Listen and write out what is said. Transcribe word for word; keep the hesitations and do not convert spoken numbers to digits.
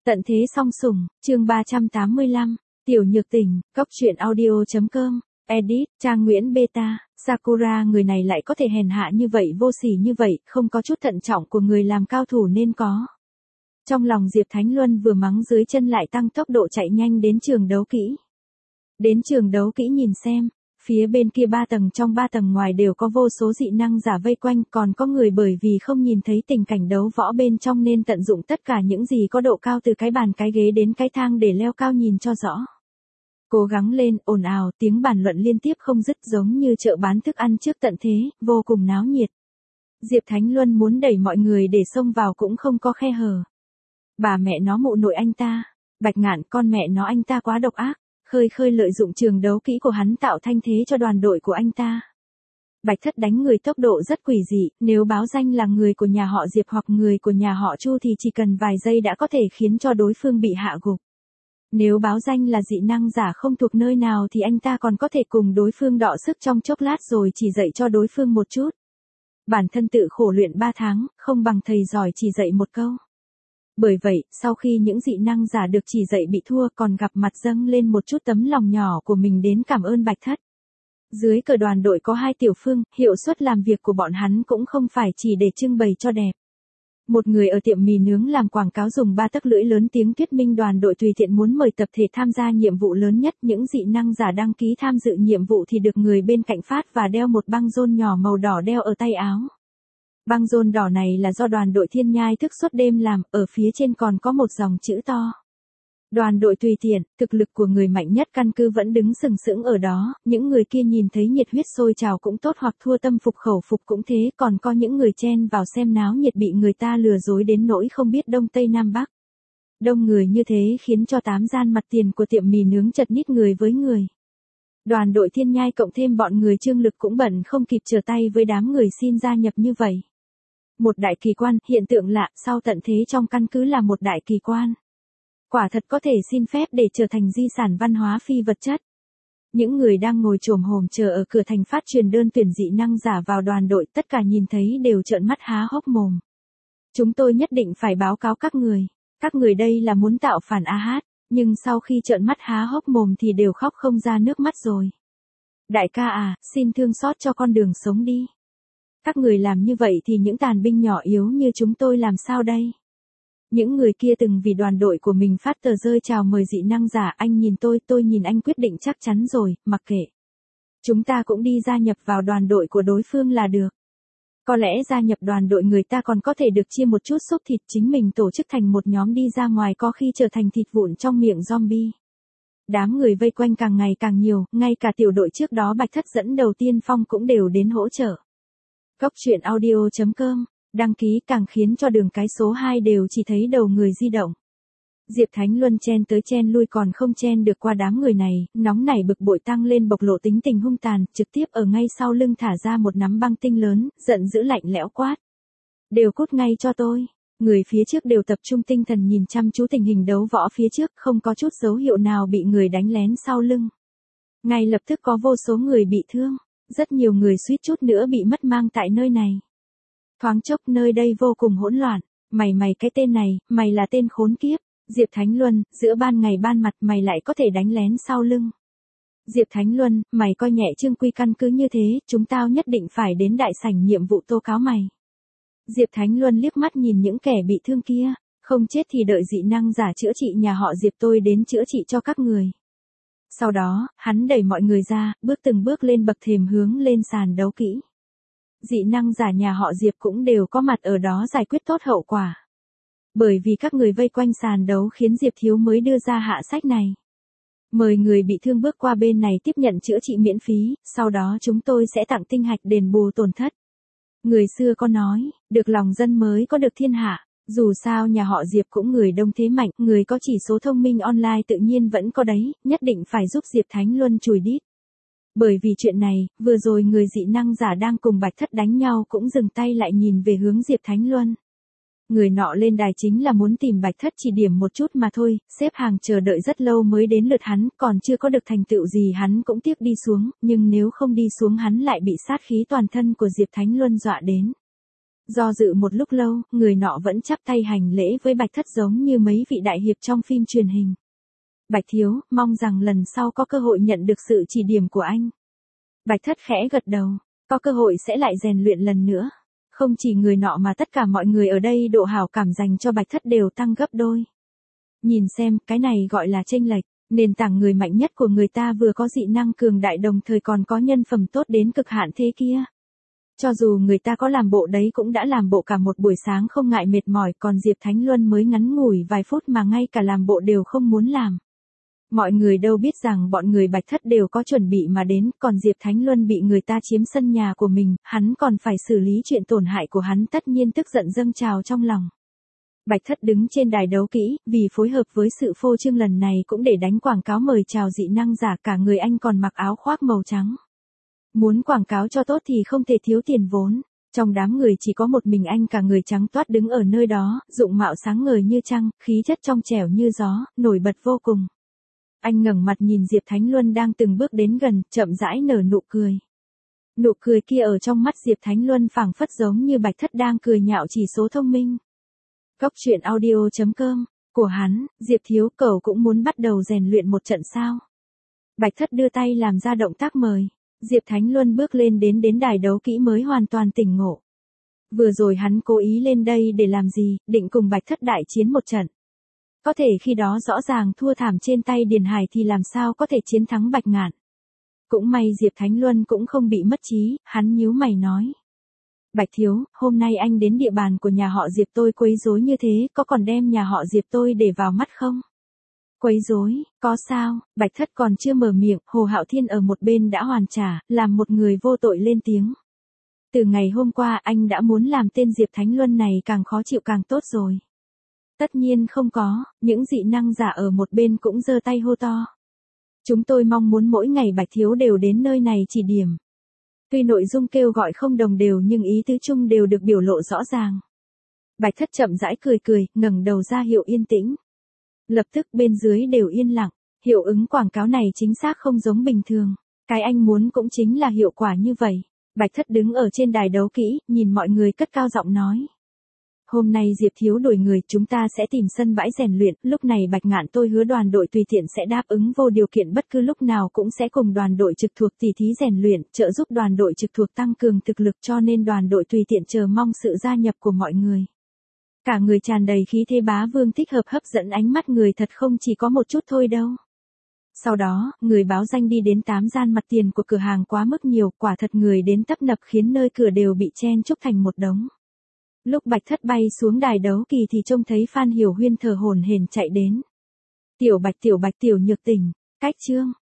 Tận thế song sủng, chương ba trăm tám mươi lăm, Tiểu Nhược Tình, cốc truyện audio chấm com, edit, trang Nguyễn Beta, Sakura người này lại có thể hèn hạ như vậy vô sỉ như vậy, không có chút thận trọng của người làm cao thủ nên có. Trong lòng Diệp Thánh Luân vừa mắng dưới chân lại tăng tốc độ chạy nhanh đến trường đấu kỹ. Đến trường đấu kỹ nhìn xem, phía bên kia ba tầng trong ba tầng ngoài đều có vô số dị năng giả vây quanh, còn có người bởi vì không nhìn thấy tình cảnh đấu võ bên trong nên tận dụng tất cả những gì có độ cao từ cái bàn cái ghế đến cái thang để leo cao nhìn cho rõ. Cố gắng lên, ồn ào, tiếng bàn luận liên tiếp không dứt giống như chợ bán thức ăn trước tận thế, vô cùng náo nhiệt. Diệp Thánh Luân muốn đẩy mọi người để xông vào cũng không có khe hở. Bà mẹ nó mụ nội anh ta, Bạch Ngạn con mẹ nó anh ta quá độc ác. Khơi khơi lợi dụng trường đấu kỹ của hắn tạo thanh thế cho đoàn đội của anh ta. Bạch Thất đánh người tốc độ rất quỷ dị, nếu báo danh là người của nhà họ Diệp hoặc người của nhà họ Chu thì chỉ cần vài giây đã có thể khiến cho đối phương bị hạ gục. Nếu báo danh là dị năng giả không thuộc nơi nào thì anh ta còn có thể cùng đối phương đọ sức trong chốc lát rồi chỉ dạy cho đối phương một chút. Bản thân tự khổ luyện ba tháng, không bằng thầy giỏi chỉ dạy một câu. Bởi vậy, sau khi những dị năng giả được chỉ dạy bị thua còn gặp mặt dâng lên một chút tấm lòng nhỏ của mình đến cảm ơn Bạch Thất. Dưới cờ đoàn đội có hai tiểu phương, hiệu suất làm việc của bọn hắn cũng không phải chỉ để trưng bày cho đẹp. Một người ở tiệm mì nướng làm quảng cáo dùng ba tấc lưỡi lớn tiếng thuyết minh đoàn đội tùy tiện muốn mời tập thể tham gia nhiệm vụ lớn nhất. Những dị năng giả đăng ký tham dự nhiệm vụ thì được người bên cạnh phát và đeo một băng rôn nhỏ màu đỏ đeo ở tay áo. Băng rôn đỏ này là do đoàn đội Thiên Nhai thức suốt đêm làm, ở phía trên còn có một dòng chữ to. Đoàn đội tùy tiện, thực lực của người mạnh nhất căn cứ vẫn đứng sừng sững ở đó, những người kia nhìn thấy nhiệt huyết sôi trào cũng tốt hoặc thua tâm phục khẩu phục cũng thế, còn có những người chen vào xem náo nhiệt bị người ta lừa dối đến nỗi không biết đông tây nam bắc. Đông người như thế khiến cho tám gian mặt tiền của tiệm mì nướng chật ních người với người. Đoàn đội Thiên Nhai cộng thêm bọn người Trương Lực cũng bận không kịp trở tay với đám người xin gia nhập như vậy. Một đại kỳ quan, hiện tượng lạ, sau tận thế trong căn cứ là một đại kỳ quan. Quả thật có thể xin phép để trở thành di sản văn hóa phi vật chất. Những người đang ngồi chồm hổm chờ ở cửa thành phát truyền đơn tuyển dị năng giả vào đoàn đội, tất cả nhìn thấy đều trợn mắt há hốc mồm. Chúng tôi nhất định phải báo cáo các người. Các người đây là muốn tạo phản a hát, nhưng sau khi trợn mắt há hốc mồm thì đều khóc không ra nước mắt rồi. Đại ca à, xin thương xót cho con đường sống đi. Các người làm như vậy thì những tàn binh nhỏ yếu như chúng tôi làm sao đây? Những người kia từng vì đoàn đội của mình phát tờ rơi chào mời dị năng giả, anh nhìn tôi, tôi nhìn anh quyết định chắc chắn rồi, mặc kệ. Chúng ta cũng đi gia nhập vào đoàn đội của đối phương là được. Có lẽ gia nhập đoàn đội người ta còn có thể được chia một chút xúc thịt, chính mình tổ chức thành một nhóm đi ra ngoài có khi trở thành thịt vụn trong miệng zombie. Đám người vây quanh càng ngày càng nhiều, ngay cả tiểu đội trước đó Bạch Thất dẫn đầu tiên phong cũng đều đến hỗ trợ. cốc truyện audio chấm com, đăng ký càng khiến cho đường cái số hai đều chỉ thấy đầu người di động. Diệp Thánh Luân chen tới chen lui còn không chen được qua đám người này, nóng nảy bực bội tăng lên bộc lộ tính tình hung tàn, trực tiếp ở ngay sau lưng thả ra một nắm băng tinh lớn, giận dữ lạnh lẽo quát. Đều cút ngay cho tôi. Người phía trước đều tập trung tinh thần nhìn chăm chú tình hình đấu võ phía trước, không có chút dấu hiệu nào bị người đánh lén sau lưng. Ngay lập tức có vô số người bị thương. Rất nhiều người suýt chút nữa bị mất mang tại nơi này. Thoáng chốc nơi đây vô cùng hỗn loạn. Mày mày cái tên này, mày là tên khốn kiếp. Diệp Thánh Luân, giữa ban ngày ban mặt mày lại có thể đánh lén sau lưng. Diệp Thánh Luân, mày coi nhẹ Trương Quy căn cứ như thế, chúng tao nhất định phải đến đại sảnh nhiệm vụ tố cáo mày. Diệp Thánh Luân liếc mắt nhìn những kẻ bị thương kia, không chết thì đợi dị năng giả chữa trị nhà họ Diệp tôi đến chữa trị cho các người. Sau đó, hắn đẩy mọi người ra, bước từng bước lên bậc thềm hướng lên sàn đấu kỹ. Dị năng giả nhà họ Diệp cũng đều có mặt ở đó giải quyết tốt hậu quả. Bởi vì các người vây quanh sàn đấu khiến Diệp Thiếu mới đưa ra hạ sách này. Mời người bị thương bước qua bên này tiếp nhận chữa trị miễn phí, sau đó chúng tôi sẽ tặng tinh hạch đền bù tổn thất. Người xưa có nói, được lòng dân mới có được thiên hạ. Dù sao nhà họ Diệp cũng người đông thế mạnh, người có chỉ số thông minh online tự nhiên vẫn có đấy, nhất định phải giúp Diệp Thánh Luân chùi đít. Bởi vì chuyện này, vừa rồi người dị năng giả đang cùng Bạch Thất đánh nhau cũng dừng tay lại nhìn về hướng Diệp Thánh Luân. Người nọ lên đài chính là muốn tìm Bạch Thất chỉ điểm một chút mà thôi, xếp hàng chờ đợi rất lâu mới đến lượt hắn, còn chưa có được thành tựu gì hắn cũng tiếp đi xuống, nhưng nếu không đi xuống hắn lại bị sát khí toàn thân của Diệp Thánh Luân dọa đến. Do dự một lúc lâu, người nọ vẫn chắp tay hành lễ với Bạch Thất giống như mấy vị đại hiệp trong phim truyền hình. Bạch thiếu, mong rằng lần sau có cơ hội nhận được sự chỉ điểm của anh. Bạch Thất khẽ gật đầu, có cơ hội sẽ lại rèn luyện lần nữa. Không chỉ người nọ mà tất cả mọi người ở đây độ hảo cảm dành cho Bạch Thất đều tăng gấp đôi. Nhìn xem, cái này gọi là chênh lệch, nền tảng người mạnh nhất của người ta vừa có dị năng cường đại đồng thời còn có nhân phẩm tốt đến cực hạn thế kia. Cho dù người ta có làm bộ đấy cũng đã làm bộ cả một buổi sáng không ngại mệt mỏi, còn Diệp Thánh Luân mới ngắn ngủi vài phút mà ngay cả làm bộ đều không muốn làm. Mọi người đâu biết rằng bọn người Bạch Thất đều có chuẩn bị mà đến, còn Diệp Thánh Luân bị người ta chiếm sân nhà của mình, hắn còn phải xử lý chuyện tổn hại của hắn, tất nhiên tức giận dâng trào trong lòng. Bạch Thất đứng trên đài đấu kỹ, vì phối hợp với sự phô trương lần này cũng để đánh quảng cáo mời chào dị năng giả, cả người anh còn mặc áo khoác màu trắng. Muốn quảng cáo cho tốt thì không thể thiếu tiền vốn. Trong đám người chỉ có một mình anh cả người trắng toát đứng ở nơi đó, dụng mạo sáng ngời như trăng, khí chất trong trẻo như gió, nổi bật vô cùng. Anh ngẩng mặt nhìn Diệp Thánh Luân đang từng bước đến gần, chậm rãi nở nụ cười. Nụ cười kia ở trong mắt Diệp Thánh Luân phảng phất giống như Bạch Thất đang cười nhạo chỉ số thông minh. Góc truyện audio chấm com, của hắn, Diệp thiếu, cậu cũng muốn bắt đầu rèn luyện một trận sao? Bạch Thất đưa tay làm ra động tác mời. Diệp Thánh Luân bước lên đến đến đài đấu kỹ mới hoàn toàn tỉnh ngộ. Vừa rồi hắn cố ý lên đây để làm gì, định cùng Bạch Thất đại chiến một trận. Có thể khi đó rõ ràng thua thảm trên tay Điền Hải thì làm sao có thể chiến thắng Bạch Ngạn. Cũng may Diệp Thánh Luân cũng không bị mất trí, hắn nhíu mày nói. Bạch thiếu, hôm nay anh đến địa bàn của nhà họ Diệp tôi quấy rối như thế, có còn đem nhà họ Diệp tôi để vào mắt không? Quấy rối, có sao? Bạch Thất còn chưa mở miệng, Hồ Hạo Thiên ở một bên đã hoàn trả, làm một người vô tội lên tiếng. Từ ngày hôm qua anh đã muốn làm tên Diệp Thánh Luân này càng khó chịu càng tốt rồi. Tất nhiên không có, những dị năng giả ở một bên cũng giơ tay hô to. Chúng tôi mong muốn mỗi ngày Bạch thiếu đều đến nơi này chỉ điểm. Tuy nội dung kêu gọi không đồng đều nhưng ý tứ chung đều được biểu lộ rõ ràng. Bạch Thất chậm rãi cười cười, ngẩng đầu ra hiệu yên tĩnh. Lập tức bên dưới đều yên lặng, hiệu ứng quảng cáo này chính xác không giống bình thường. Cái anh muốn cũng chính là hiệu quả như vậy. Bạch Thất đứng ở trên đài đấu kỹ, nhìn mọi người cất cao giọng nói. Hôm nay Diệp thiếu đổi người, chúng ta sẽ tìm sân bãi rèn luyện, lúc này Bạch Ngạn tôi hứa đoàn đội tùy tiện sẽ đáp ứng vô điều kiện, bất cứ lúc nào cũng sẽ cùng đoàn đội trực thuộc tỉ thí rèn luyện, trợ giúp đoàn đội trực thuộc tăng cường thực lực, cho nên đoàn đội tùy tiện chờ mong sự gia nhập của mọi người. Cả người tràn đầy khí thế bá vương thích hợp hấp dẫn ánh mắt người thật không chỉ có một chút thôi đâu. Sau đó, người báo danh đi đến tám gian mặt tiền của cửa hàng quá mức nhiều, quả thật người đến tấp nập khiến nơi cửa đều bị chen chúc thành một đống. Lúc Bạch Thất bay xuống đài đấu kỳ thì trông thấy Phan Hiểu Huyên thở hổn hển chạy đến. Tiểu Bạch tiểu Bạch tiểu Nhược Tỉnh, cách chương.